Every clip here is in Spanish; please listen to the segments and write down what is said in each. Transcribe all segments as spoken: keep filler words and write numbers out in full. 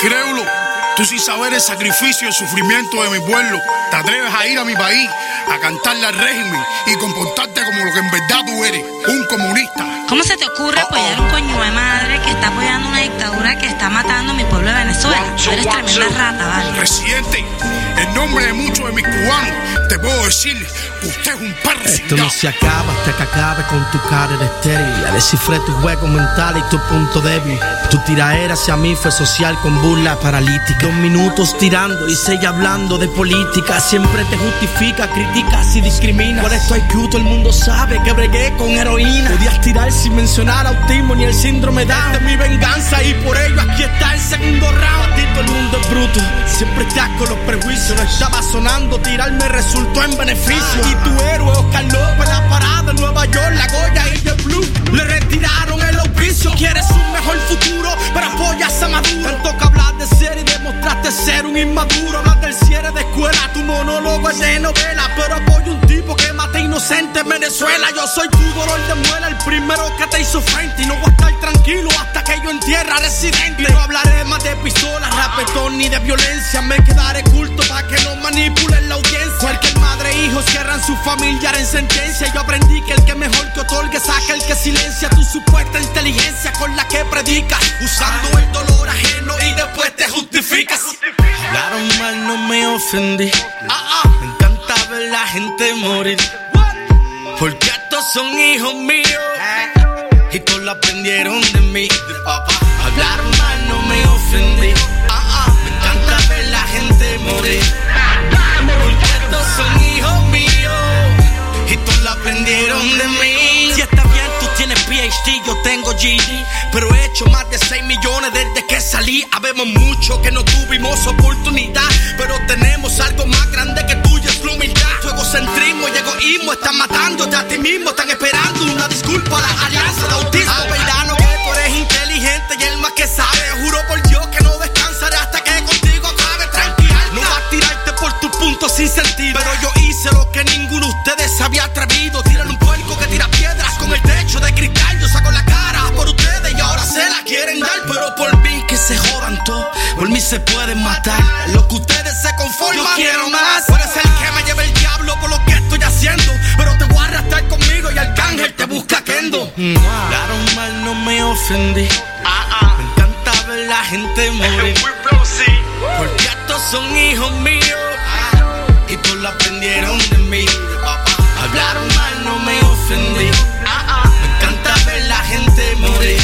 Incrédulo, tú sin saber el sacrificio y el sufrimiento de mi pueblo, te atreves a ir a mi país a cantarle al régimen y comportarte como lo que en verdad tú eres, un comunista. ¿Cómo se te ocurre apoyar un coño de madre que está apoyando una dictadura que está matando a mi pueblo de Venezuela? Tú eres tremenda rata, ¿vale? Presidente, en nombre de muchos de mis cubanos, te puedo decir que usted es un perro. Esto no se acaba hasta que acabe con tu cara de estéril. Ya descifré tu juego mental y tu punto débil. Tu tiraera hacia mí fue social con burla paralítica. Dos minutos tirando y seis hablando de política. Siempre te justifica, criticas y discrimina. Por esto I Q todo el mundo sabe que bregué con heroína. Podías tirar sin mencionar autismo ni el síndrome Down. Esta es mi venganza y por ello aquí está el segundo round. A ti todo el mundo es bruto, siempre estás con los prejuicios. No estaba sonando, tirarme resultó en beneficio. Y tu héroe Oscar López, la parada en Nueva York, la Goya y The Blue le retiraron el auspicio. Quieres un mejor futuro, pero apoyas a Maduro. Tanto que hablas de ser y demostraste ser un inmaduro. Hablas del cierre de escuela, tu monólogo es de novela. Pero apoyo un tipo que mata inocente en Venezuela. Yo soy tu dolor de muela, el primero que te hizo frente. Y no voy a estar tranquilo hasta que yo entierre a Residente. Y no hablaré más de pistolas, rapetón ni de violencia. Me quedaré culto para que no manipulen la audiencia. Cualquier madre e hijo cierran su familiar en sentencia. Yo aprendí que el que mejor que otorgue saca el que silencia. Tu supuesta inteligencia con la que predicas, usando el dolor ajeno y después te justificas. Hablaron mal, no me ofendí. Ah, ah. Me encanta ver la gente morir, porque estos son hijos míos y todos lo aprendieron de mí. Hablaron mal, no me ofendí. Ah, ah. Me encanta ver la gente morir, porque estos son hijos míos y todos lo aprendieron de mí. Si está bien, tú tienes P H D, yo tengo G D, pero he hecho más de seis millones desde que salí. Habemos mucho que no tuvimos oportunidad, pero tenemos algo más grande que tuyo, es la humildad. Tu egocentrismo y egoísmo están matándote a ti mismo. Están esperando una disculpa a la alianza de autismo. Apeirano, que tú eres inteligente y el más que sabe. Juro por Dios que no descansaré hasta que contigo acabe. Tranquila, no vas a tirarte por tus puntos sin sentido, pero yo hice lo que ninguno de ustedes se había atrevido. Tiran un puerco que tira piedras con el techo de cristal. Yo saco la cara por ustedes y ahora se la quieren dar, pero por mí que se jodan todos. Por mí se pueden matar, lo que ustedes se conforman. Yo quiero más. Puede ser que me lleve el diablo por lo que estoy haciendo, pero te voy a arrastrar conmigo y Arcángel te busca Kendo. Mm. Hablaron mal, no me ofendí. Ah, ah. Me encanta ver la gente morir, porque estos son hijos míos y todos lo aprendieron de mí. Hablaron mal, no me ofendí. Ah, ah. Me encanta ver la gente morir,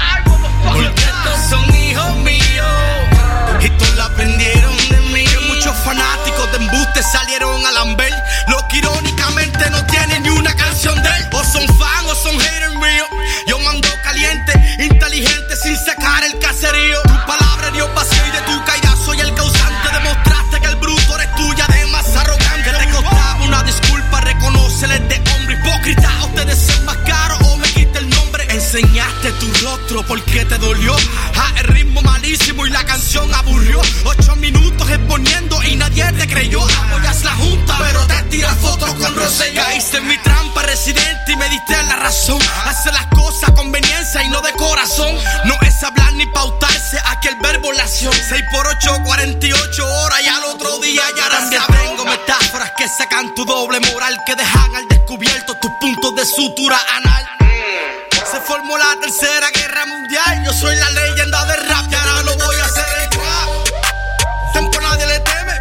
porque estos son hijos míos y todos lo aprendieron de mí. Que muchos fanáticos de embuste salieron a lamber lo que irónicamente no tienen ni una canción de él. O son fan o son haters míos. Yo mando caliente, inteligente sin sacar el caserío. Tu palabra Dios vacío y de tu caída soy el causante. Demostraste que el bruto eres tuya, además arrogante. Te costaba una disculpa, reconócele de hombre hipócrita. O te deseo más caro o me quita el nombre. Enseñaste tu rostro porque te dolió. Ah, el ritmo malísimo y la canción aburrió. Ocho minutos exponiendo y nadie te creyó. Apoyas la junta, pero te tiras fotos con Rosselló. Caíste en mi trampa, Residente, y me diste la razón. Hace las cosas a conveniencia y no de corazón. No es hablar ni pautarse, aquí el verbo la acción. Seis por ocho, cuarenta y ocho horas y al otro día ya también tengo metáforas que sacan tu doble moral, que dejan al descubierto tus puntos de sutura anal. Se formó la tercera guerra mundial. Yo soy la leyenda del rap y ahora lo voy a hacer el trap. Tempo nadie le teme.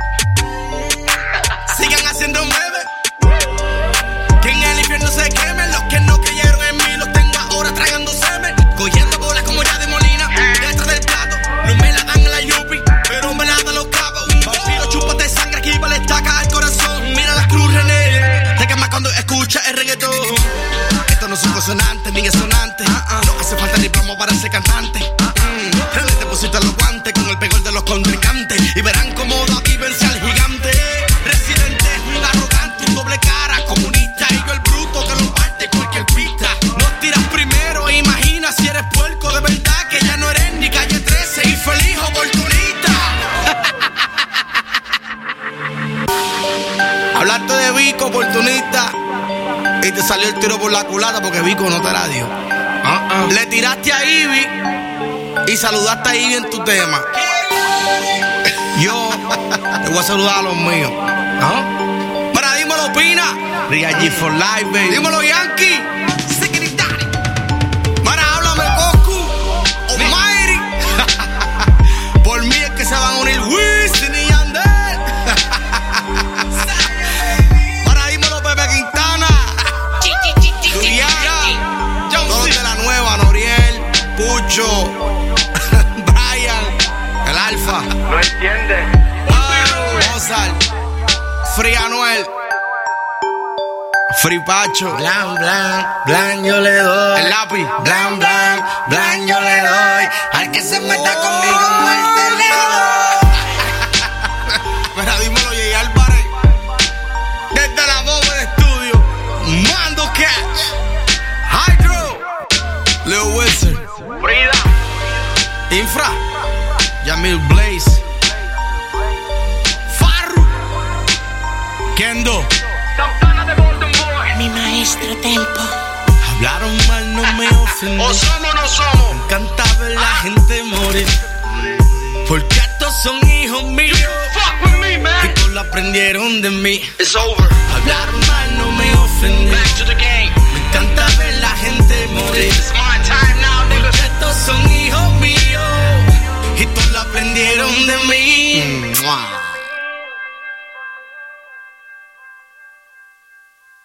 Sigan haciendo memes. Que en el infierno se quemen. Los que no creyeron en mí los tengo ahora tragando semen. Cogiendo bolas como ya de Molina detrás del plato. No me la dan en la Yupi, pero me la dan los cabos. Un vampiro chúpate sangre aquí vale estaca al corazón. Mira la cruz René, te quema cuando escucha el reggaetón. No son consonantes ni sonantes. Uh-uh. No hace falta ni promo para ser cantante. Uh-uh. René deposita los guantes con el pegol de los contrincantes y verán cómo David vence al gigante. Residente es un arrogante, un doble cara, comunista. Y yo el bruto que lo parte cualquier pista. Nos tiras primero e imagina si eres puerco de verdad, que ya no eres ni calle trece y feliz oportunista. Hablarte de Vico, oportunista, y te salió el tiro por la culata porque Vico no te la dio. Uh-uh. Le tiraste a Ivy y saludaste a Ivy en tu tema. Yo te voy a saludar a los míos. ¿Ah? Para, dímelo, Pina. Ria G for life, baby. Dímelo, Yankee. Para, háblame, Goku. Almighty. Por mí es que se van a unir Wisin y Yandel. Para, dímelo, Pepe Quintana. Duriana. Todos de la nueva, Noriel, Pucho, Brian, el Alfa. No entiende. Oh, Mozart, Free Anuel, Free Pacho, Blan, blan, blan yo le doy. el lápiz, Blan, blan, blan yo le doy. Al que se meta conmigo muerte le doy. Mira, dímelo, Jay Álvarez. Desde la bomba de estudio, Mando Catch, Hydro, Leo Wilson, Frida. Infra, Yamil Blaze, Farru, Kendo. Santana de Golden Boy. Mi maestro Tempo. Hablaron mal, no me ofendí. O somos o no somos. Me encanta ver la gente morir, porque estos son hijos míos Fuck with me, y man. todos lo aprendieron de mí. It's over. Hablaron mal, no me ofendí. Back to the game. Me encanta ver la gente morir, It's my